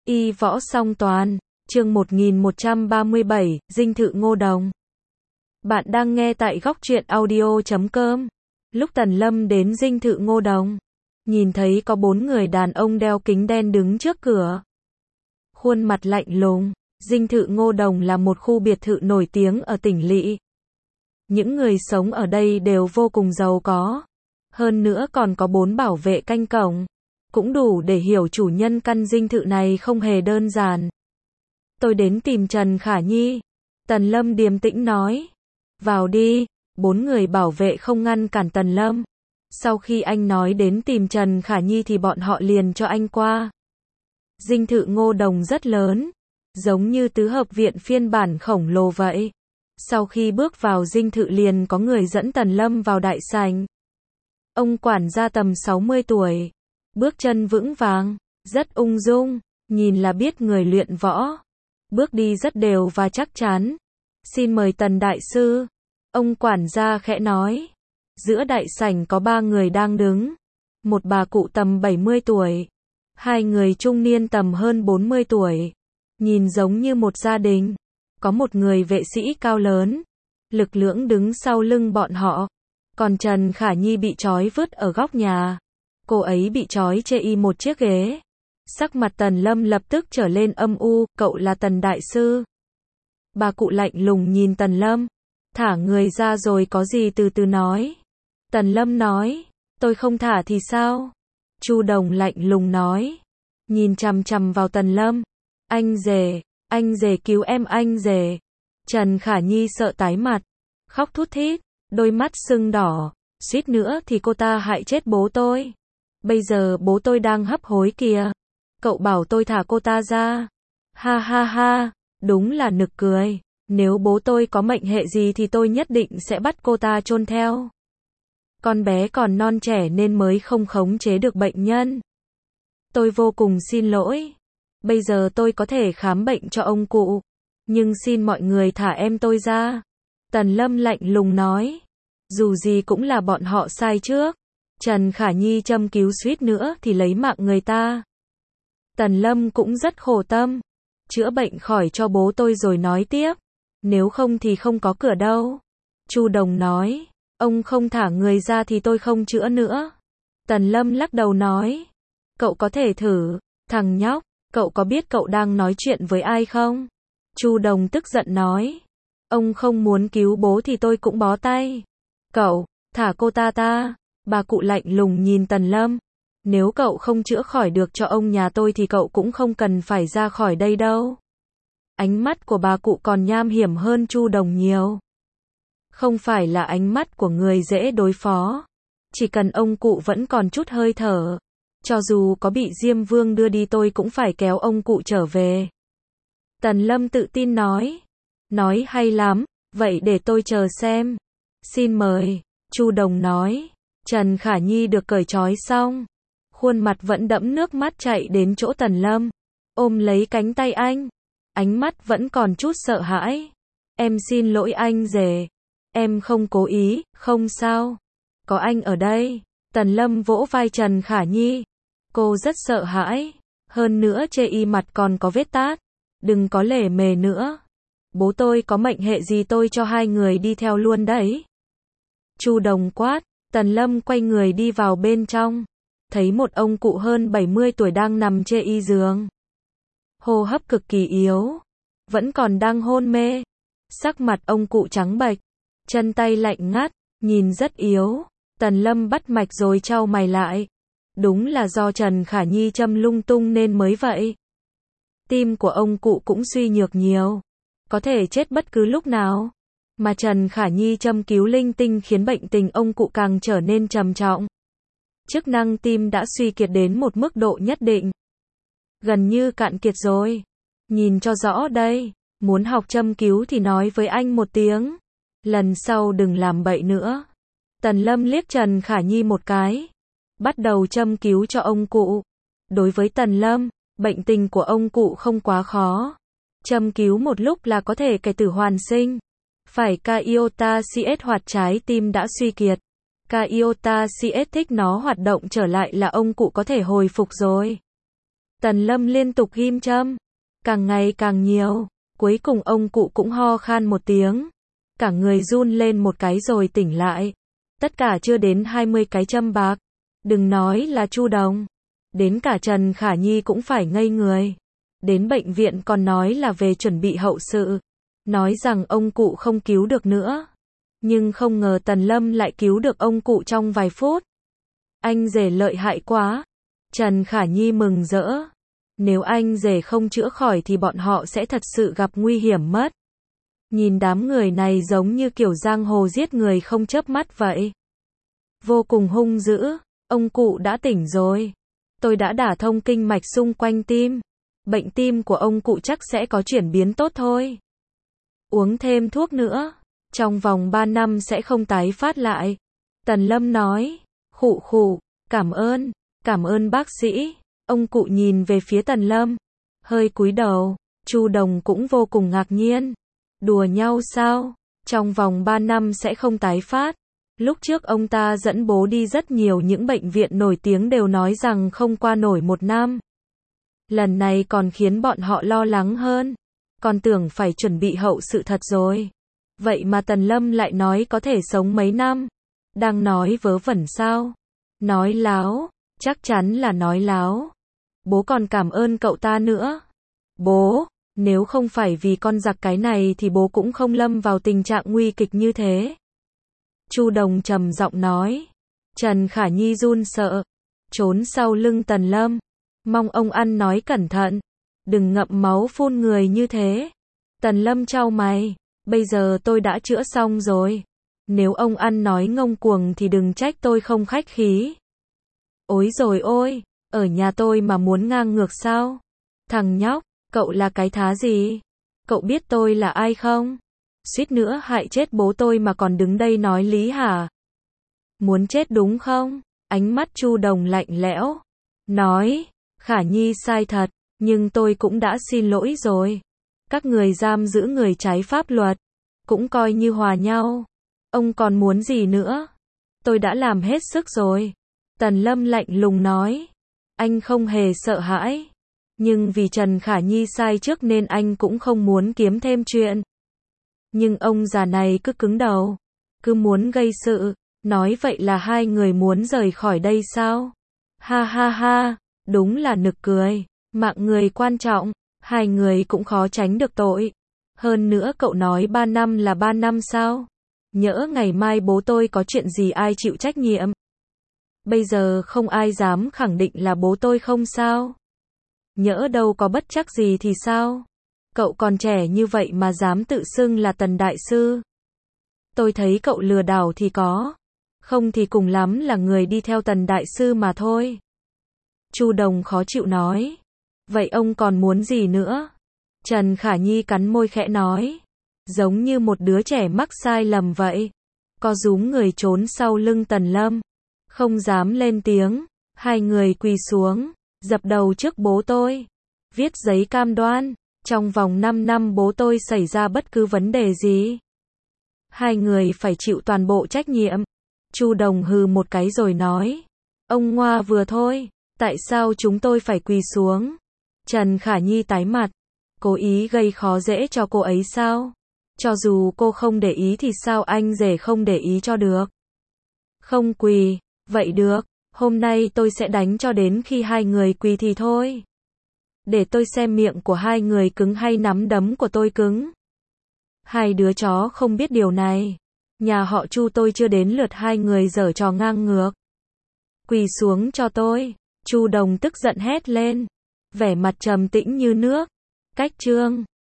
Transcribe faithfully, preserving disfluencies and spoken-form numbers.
Y võ song toàn, chương một nghìn một trăm ba mươi bảy, dinh thự Ngô Đồng. Bạn đang nghe tại góc truyện audio chấm com. Lúc Tần Lâm đến dinh thự Ngô Đồng, nhìn thấy có bốn người đàn ông đeo kính đen đứng trước cửa. Khuôn mặt lạnh lùng, dinh thự Ngô Đồng là một khu biệt thự nổi tiếng ở tỉnh Lỵ. Những người sống ở đây đều vô cùng giàu có. Hơn nữa còn có bốn bảo vệ canh cổng. Cũng đủ để hiểu chủ nhân căn dinh thự này không hề đơn giản. Tôi đến tìm Trần Khả Nhi. Tần Lâm điềm tĩnh nói. Vào đi. Bốn người bảo vệ không ngăn cản Tần Lâm. Sau khi anh nói đến tìm Trần Khả Nhi thì bọn họ liền cho anh qua. Dinh thự Ngô Đồng rất lớn. Giống như tứ hợp viện phiên bản khổng lồ vậy. Sau khi bước vào dinh thự liền có người dẫn Tần Lâm vào đại sảnh. Ông quản gia tầm sáu mươi tuổi. Bước chân vững vàng, rất ung dung, nhìn là biết người luyện võ. Bước đi rất đều và chắc chắn. Xin mời Tần Đại Sư. Ông quản gia khẽ nói. Giữa đại sảnh có ba người đang đứng. Một bà cụ tầm bảy mươi tuổi. Hai người trung niên tầm hơn bốn mươi tuổi. Nhìn giống như một gia đình. Có một người vệ sĩ cao lớn. Lực lưỡng đứng sau lưng bọn họ. Còn Trần Khả Nhi bị trói vứt ở góc nhà. Cô ấy bị trói chê y một chiếc ghế. Sắc mặt Tần Lâm lập tức trở lên âm u, cậu là Tần Đại Sư. Bà cụ lạnh lùng nhìn Tần Lâm. Thả người ra rồi có gì từ từ nói. Tần Lâm nói, tôi không thả thì sao? Chu Đồng lạnh lùng nói. Nhìn chằm chằm vào Tần Lâm. Anh rể, anh rể cứu em anh rể. Trần Khả Nhi sợ tái mặt. Khóc thút thít, đôi mắt sưng đỏ. Suýt nữa thì cô ta hại chết bố tôi. Bây giờ bố tôi đang hấp hối kìa. Cậu bảo tôi thả cô ta ra. Ha ha ha, đúng là nực cười. Nếu bố tôi có mệnh hệ gì thì tôi nhất định sẽ bắt cô ta chôn theo. Con bé còn non trẻ nên mới không khống chế được bệnh nhân. Tôi vô cùng xin lỗi. Bây giờ tôi có thể khám bệnh cho ông cụ. Nhưng xin mọi người thả em tôi ra. Tần Lâm lạnh lùng nói. Dù gì cũng là bọn họ sai trước. Trần Khả Nhi châm cứu suýt nữa thì lấy mạng người ta. Tần Lâm cũng rất khổ tâm. Chữa bệnh khỏi cho bố tôi rồi nói tiếp. Nếu không thì không có cửa đâu. Chu Đồng nói. Ông không thả người ra thì tôi không chữa nữa. Tần Lâm lắc đầu nói. Cậu có thể thử. Thằng nhóc, cậu có biết cậu đang nói chuyện với ai không? Chu Đồng tức giận nói. Ông không muốn cứu bố thì tôi cũng bó tay. Cậu, thả cô ta ta. Bà cụ lạnh lùng nhìn Tần Lâm. Nếu cậu không chữa khỏi được cho ông nhà tôi thì cậu cũng không cần phải ra khỏi đây đâu. Ánh mắt của bà cụ còn nham hiểm hơn Chu Đồng nhiều. Không phải là ánh mắt của người dễ đối phó. Chỉ cần ông cụ vẫn còn chút hơi thở. Cho dù có bị Diêm Vương đưa đi tôi cũng phải kéo ông cụ trở về. Tần Lâm tự tin nói. Nói hay lắm, vậy để tôi chờ xem. Xin mời, Chu Đồng nói. Trần Khả Nhi được cởi trói xong. Khuôn mặt vẫn đẫm nước mắt chạy đến chỗ Tần Lâm. Ôm lấy cánh tay anh. Ánh mắt vẫn còn chút sợ hãi. Em xin lỗi anh rể. Em không cố ý, không sao. Có anh ở đây. Tần Lâm vỗ vai Trần Khả Nhi. Cô rất sợ hãi. Hơn nữa chê y mặt còn có vết tát. Đừng có lề mề nữa. Bố tôi có mệnh hệ gì tôi cho hai người đi theo luôn đấy. Chu Đồng quát. Tần Lâm quay người đi vào bên trong. Thấy một ông cụ hơn bảy mươi tuổi đang nằm trên y giường. Hô hấp cực kỳ yếu. Vẫn còn đang hôn mê. Sắc mặt ông cụ trắng bệch. Chân tay lạnh ngắt. Nhìn rất yếu. Tần Lâm bắt mạch rồi chau mày lại. Đúng là do Trần Khả Nhi châm lung tung nên mới vậy. Tim của ông cụ cũng suy nhược nhiều. Có thể chết bất cứ lúc nào. Mà Trần Khả Nhi châm cứu linh tinh khiến bệnh tình ông cụ càng trở nên trầm trọng. Chức năng tim đã suy kiệt đến một mức độ nhất định. Gần như cạn kiệt rồi. Nhìn cho rõ đây. Muốn học châm cứu thì nói với anh một tiếng. Lần sau đừng làm bậy nữa. Tần Lâm liếc Trần Khả Nhi một cái. Bắt đầu châm cứu cho ông cụ. Đối với Tần Lâm, bệnh tình của ông cụ không quá khó. Châm cứu một lúc là có thể cải tử hoàn sinh. Phải ca iota cs hoạt trái tim đã suy kiệt. Ca iota cs thích nó hoạt động trở lại là ông cụ có thể hồi phục rồi. Tần Lâm liên tục ghim châm, càng ngày càng nhiều, cuối cùng ông cụ cũng ho khan một tiếng, cả người run lên một cái rồi tỉnh lại. Tất cả chưa đến hai mươi cái châm bạc, đừng nói là Chu Đồng, đến cả Trần Khả Nhi cũng phải ngây người. Đến bệnh viện còn nói là về chuẩn bị hậu sự, nói rằng ông cụ không cứu được nữa. Nhưng không ngờ Tần Lâm lại cứu được ông cụ trong vài phút. Anh rể lợi hại quá. Trần Khả Nhi mừng rỡ. Nếu anh rể không chữa khỏi thì bọn họ sẽ thật sự gặp nguy hiểm mất. Nhìn đám người này giống như kiểu giang hồ giết người không chớp mắt vậy. Vô cùng hung dữ. Ông cụ đã tỉnh rồi. Tôi đã đả thông kinh mạch xung quanh tim. Bệnh tim của ông cụ chắc sẽ có chuyển biến tốt thôi. Uống thêm thuốc nữa. Trong vòng ba năm sẽ không tái phát lại. Tần Lâm nói. Khụ khụ, cảm ơn, cảm ơn bác sĩ. Ông cụ nhìn về phía Tần Lâm, hơi cúi đầu. Chu Đồng cũng vô cùng ngạc nhiên. Đùa nhau sao? Trong vòng ba năm sẽ không tái phát. Lúc trước ông ta dẫn bố đi rất nhiều những bệnh viện nổi tiếng đều nói rằng không qua nổi một năm. Lần này còn khiến bọn họ lo lắng hơn. Còn tưởng phải chuẩn bị hậu sự thật rồi. Vậy mà Tần Lâm lại nói có thể sống mấy năm. Đang nói vớ vẩn sao? Nói láo, chắc chắn là nói láo. Bố còn cảm ơn cậu ta nữa. Bố, nếu không phải vì con giặc cái này thì bố cũng không lâm vào tình trạng nguy kịch như thế. Chu Đồng trầm giọng nói. Trần Khả Nhi run sợ, trốn sau lưng Tần Lâm. Mong ông ăn nói cẩn thận, đừng ngậm máu phun người như thế. Tần Lâm chau mày, bây giờ tôi đã chữa xong rồi. Nếu ông ăn nói ngông cuồng thì đừng trách tôi không khách khí. Ối rồi ôi, ở nhà tôi mà muốn ngang ngược sao? Thằng nhóc, cậu là cái thá gì? Cậu biết tôi là ai không? Suýt nữa hại chết bố tôi mà còn đứng đây nói lý hả? Muốn chết đúng không? Ánh mắt Chu Đồng lạnh lẽo. Nói, Khả Nhi sai thật, nhưng tôi cũng đã xin lỗi rồi. Các người giam giữ người trái pháp luật, cũng coi như hòa nhau. Ông còn muốn gì nữa? Tôi đã làm hết sức rồi. Tần Lâm lạnh lùng nói. Anh không hề sợ hãi. Nhưng vì Trần Khả Nhi sai trước nên anh cũng không muốn kiếm thêm chuyện. Nhưng ông già này cứ cứng đầu. Cứ muốn gây sự. Nói vậy là hai người muốn rời khỏi đây sao? Ha ha ha, đúng là nực cười. Mạng người quan trọng. Hai người cũng khó tránh được tội. Hơn nữa cậu nói ba năm là ba năm sao? Nhỡ ngày mai bố tôi có chuyện gì ai chịu trách nhiệm? Bây giờ không ai dám khẳng định là bố tôi không sao? Nhỡ đâu có bất trắc gì thì sao? Cậu còn trẻ như vậy mà dám tự xưng là Tần Đại Sư. Tôi thấy cậu lừa đảo thì có. Không thì cùng lắm là người đi theo Tần Đại Sư mà thôi. Chu Đồng khó chịu nói. Vậy ông còn muốn gì nữa? Trần Khả Nhi cắn môi khẽ nói. Giống như một đứa trẻ mắc sai lầm vậy. Co rúm người trốn sau lưng Tần Lâm. Không dám lên tiếng. Hai người quỳ xuống. Dập đầu trước bố tôi. Viết giấy cam đoan. Trong vòng năm năm bố tôi xảy ra bất cứ vấn đề gì. Hai người phải chịu toàn bộ trách nhiệm. Chu Đồng hừ một cái rồi nói. Ông ngoa vừa thôi. Tại sao chúng tôi phải quỳ xuống? Trần Khả Nhi tái mặt. Cố ý gây khó dễ cho cô ấy sao? Cho dù cô không để ý thì sao anh rể không để ý cho được? Không quỳ, vậy được, hôm nay tôi sẽ đánh cho đến khi hai người quỳ thì thôi. Để tôi xem miệng của hai người cứng hay nắm đấm của tôi cứng. Hai đứa chó không biết điều này. Nhà họ Chu tôi chưa đến lượt hai người giở trò ngang ngược. Quỳ xuống cho tôi. Chu Đồng tức giận hét lên. Vẻ mặt trầm tĩnh như nước. Cách chương